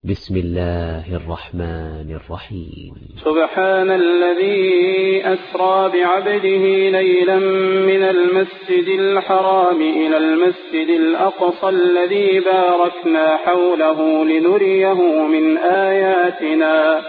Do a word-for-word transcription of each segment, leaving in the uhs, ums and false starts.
بسم الله الرحمن الرحيم. سبحان الذي أسرى بعبده ليلا من المسجد الحرام إلى المسجد الأقصى الذي باركنا حوله لنريه من آياتنا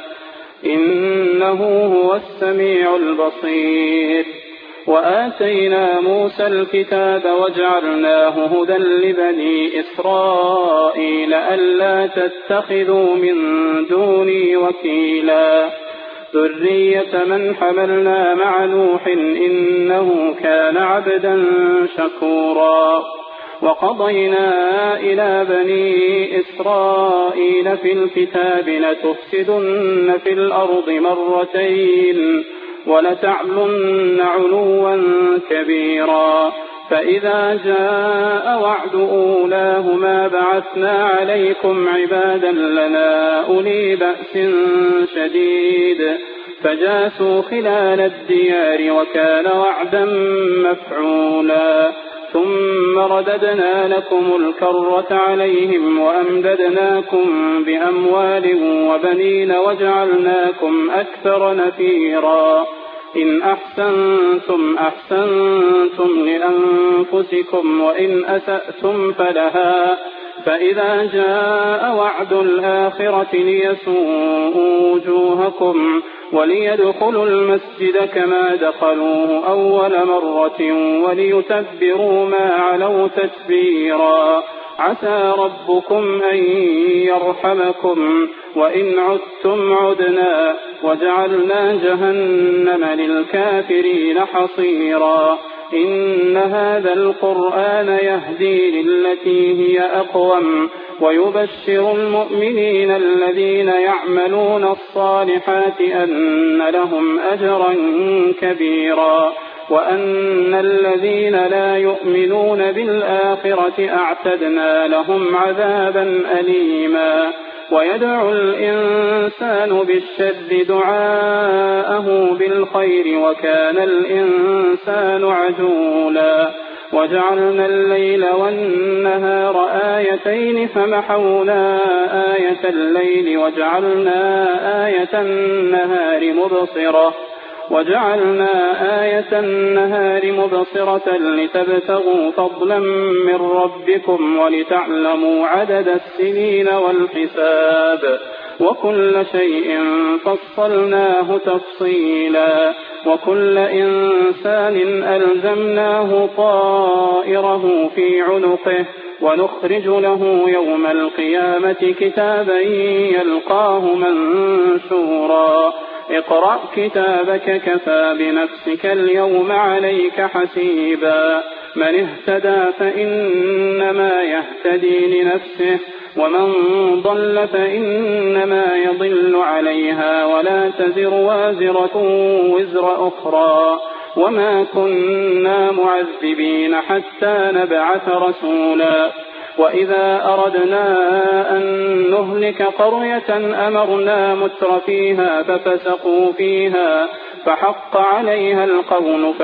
إنه هو السميع البصير. وآتينا موسى الكتاب وجعلناه هدى لبني إسرائيل ألا تتخذوا من دوني وكيلا ذرية من حملنا مع نوح إنه كان عبدا شكورا. وقضينا إلى بني إسرائيل في الكتاب لتفسدن في الأرض مرتين ولتعلن علوا كبيرا. فإذا جاء وعد أولاهما بعثنا عليكم عبادا لنا أولي بأس شديد فجاسوا خلال الديار وكان وعدا مفعولا. ثم رددنا لكم الكرة عليهم وأمددناكم بأموال وبنين وجعلناكم أكثر نفيرا. إن أحسنتم أحسنتم لأنفسكم وإن أسأتم فلها. فإذا جاء وعد الآخرة ليسوءوا وجوهكم وليدخلوا المسجد كما دخلوه أول مرة وليتبروا ما علوا تتبيرا. عسى ربكم أن يرحمكم وإن عدتم عدنا وجعلنا جهنم للكافرين حصيرا. إن هذا القرآن يهدي للتي هي أقوم ويبشر المؤمنين الذين يعملون الصالحات أن لهم أجرا كبيرا وأن الذين لا يؤمنون بالآخرة أعتدنا لهم عذابا أليما. ويدعو الإنسان بالشر دعاءه بالخير وكان الإنسان عجولا. وجعلنا الليل والنهار آيتين فمحونا آية الليل وجعلنا آية النهار مبصرة وجعلنا آية النهار مبصرة لتبتغوا فضلا من ربكم ولتعلموا عدد السنين والحساب وكل شيء فصلناه تفصيلا. وكل إنسان ألزمناه طائره في عنقه ونخرج له يوم القيامة كتابا يلقاه منشورا. اقرأ كتابك كفى بنفسك اليوم عليك حسيبا. من اهتدى فإنما يهتدي لنفسه ومن ضل فإنما يضل عليها ولا تزر وازرة وزر أخرى. وما كنا معذبين حتى نبعث رسولا. وإذا أردنا أن نهلك قرية أمرنا متر فيها ففسقوا فيها فحق عليها القول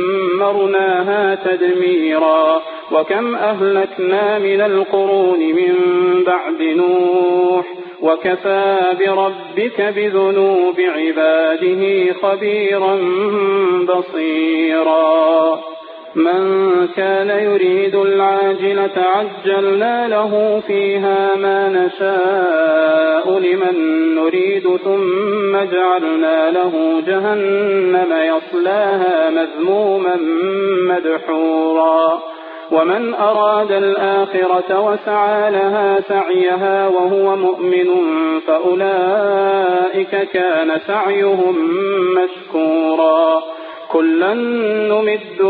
فدمرناها تدميرا. وكم أهلكنا من القرون من بعد نوح وكفى بربك بذنوب عباده خبيرا بصيرا. من كان يريد العاجلة عجلنا له فيها ما نشاء لمن نريد ثم جعلنا له جهنم يصلاها مذموما مدحورا. ومن أراد الآخرة وسعى لها سعيها وهو مؤمن فأولئك كان سعيهم مشكورا. كلا نمد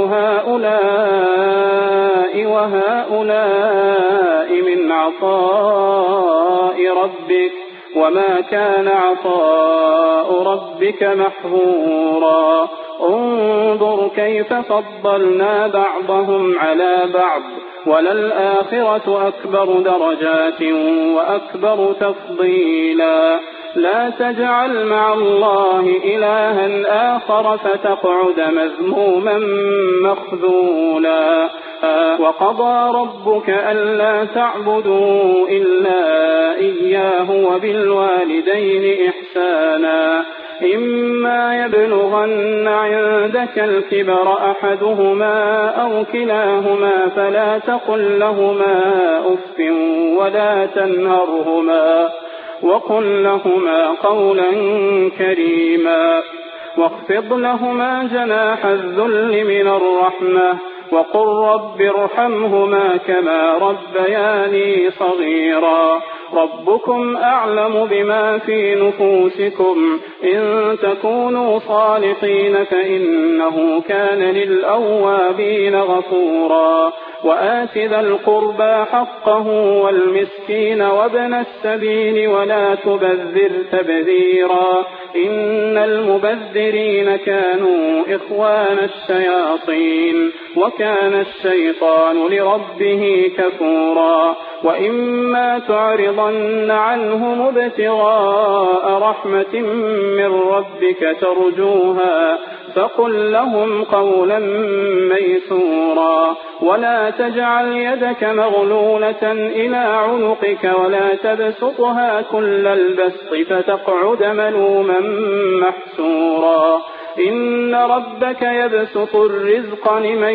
هؤلاء وهؤلاء من عطاء ربك وما كان عطاء ربك محظورا. انظر كيف فضلنا بعضهم على بعض وللآخرة أكبر درجات وأكبر تفضيلا. لا تجعل مع الله إلها آخر فتقعد مذموما مخذولا. وقضى ربك ألا تعبدوا إلا إياه وبالوالدين إحسانا إما يبلغن عندك الكبر أحدهما أو كلاهما فلا تقل لهما أف ولا تنهرهما وقل لهما قولا كريما واخفض لهما جناح الذل من الرحمة وقل رب ارحمهما كما ربياني صغيرا ربكم أعلم بما في نفوسكم إن تكونوا صالحين فإنه كان للأوابين غفورا وآت ذا القربى حقه والمسكين وابن السبيل ولا تبذر تبذيرا إن المبذرين كانوا إخوان الشياطين وكان الشيطان لربه كفورا وإما تعرضن عنهم ابتغاء رحمة من ربك ترجوها فقل لهم قولا ميسورا ولا تجعل يدك مغلولة إلى عنقك ولا تبسطها كل البسط فتقعد ملوما محسورا إن ربك يبسط الرزق لمن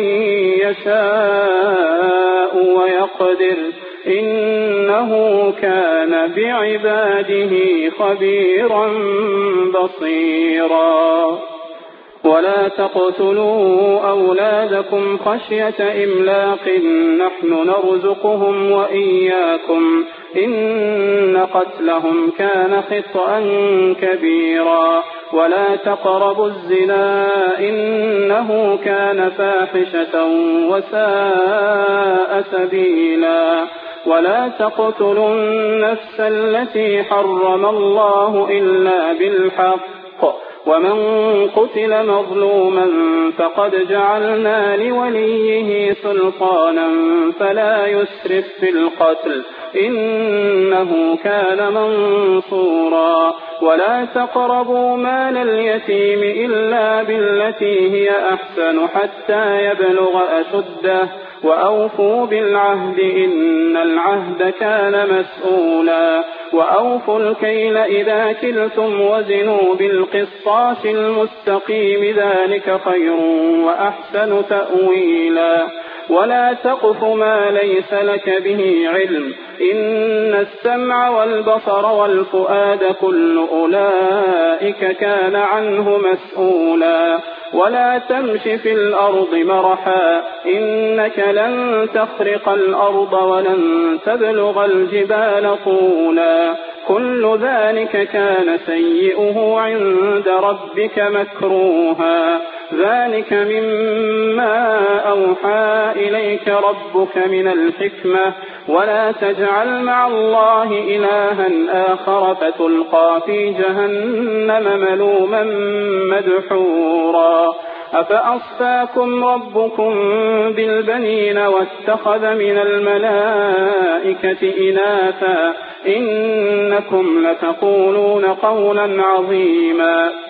يشاء ويقدر إنه كان بعباده خبيرا بصيرا ولا تقتلوا أولادكم خشية إملاق نحن نرزقهم وإياكم إن قتلهم كان خطأ كبيرا ولا تقربوا الزنا إنه كان فاحشة وساء سبيلا ولا تقتلوا النفس التي حرم الله إلا بالحق ومن قتل مظلوما فقد جعلنا لوليه سلطانا فلا يسرف في القتل إنه كان منصورا ولا تقربوا مال اليتيم إلا بالتي هي أحسن حتى يبلغ أشده وأوفوا بالعهد إن العهد كان مسؤولا وأوفوا الكيل إذا كلتم وزنوا بالقسطاس المستقيم ذلك خير وأحسن تأويلا ولا تقف ما ليس لك به علم إن السمع والبصر والفؤاد كل أولئك كان عنه مسؤولا ولا تمش في الأرض مرحا إنك لن تخرق الأرض ولن تبلغ الجبال طولا كل ذلك كان سيئه عند ربك مكروها ذلك مما أوحى إليك ربك من الحكمة ولا تجعل مع الله إلها آخر فتلقى في جهنم ملوما مدحورا أفأصفاكم ربكم بالبنين واتخذ من الملائكة إناثا إنكم لتقولون قولا عظيما